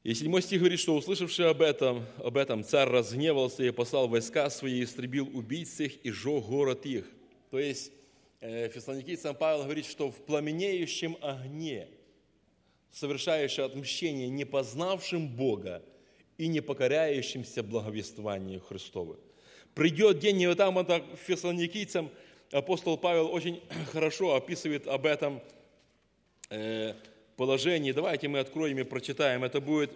И 7 стих говорит, что, услышавший об этом царь разгневался и послал войска свои, истребил убийц их и сжег город их. То есть фессалоникийцам Павел говорит, что в пламенеющем огне, совершающее отмщение не познавшим Бога и не покоряющимся благовествованию Христову. Придет день, и вот там фессалоникийцам апостол Павел очень хорошо описывает об этом положении. Давайте мы откроем и прочитаем. Это будет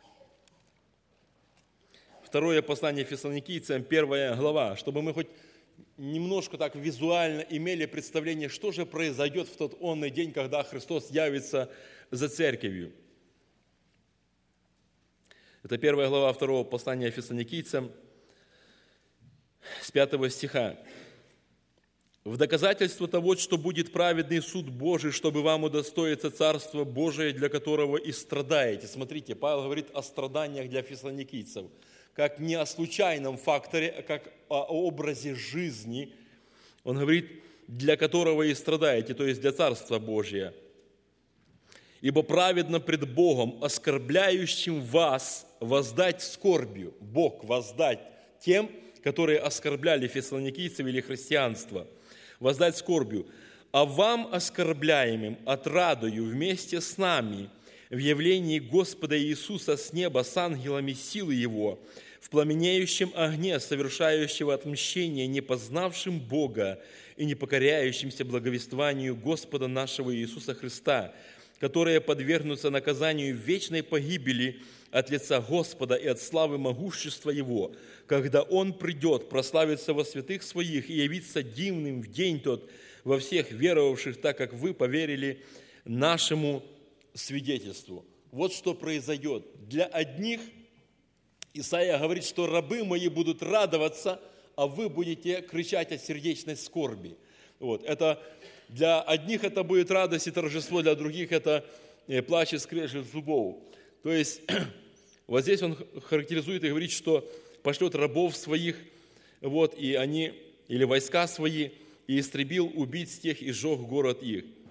2 послание Фессалоникийцам, 1 глава, чтобы мы хоть немножко так визуально имели представление, что же произойдет в тот онный день, когда Христос явится за церковью. Это 1 глава 2 послания Фессалоникийцам, с 5 стиха. «В доказательство того, что будет праведный суд Божий, чтобы вам удостоиться Царства Божие, для которого и страдаете». Смотрите, Павел говорит о страданиях для фессалоникийцев, как не о случайном факторе, а как о образе жизни. Он говорит, для которого и страдаете, то есть для Царства Божия. «Ибо праведно пред Богом, оскорбляющим вас, воздать скорбью». Бог воздать тем, которые оскорбляли фессалоникийцев или христианство. Воздать скорбью. «А вам, оскорбляемым, отрадою вместе с нами в явлении Господа Иисуса с неба с ангелами силы Его, в пламенеющем огне, совершающего отмщение, не познавшим Бога и не покоряющимся благовествованию Господа нашего Иисуса Христа, которые подвергнутся наказанию вечной погибели от лица Господа и от славы могущества Его, когда Он придет, прославится во святых Своих и явится дивным в день тот во всех веровавших, так как вы поверили нашему свидетельству». Вот что произойдет. Для одних Исаия говорит, что рабы мои будут радоваться, а вы будете кричать от сердечной скорби. Вот. Это, для одних это будет радость и торжество, для других это плач и скрежет зубов. То есть вот здесь он характеризует и говорит, что пошлет рабов своих, вот, и они, или войска свои, и истребил убийц тех, и сжег город их.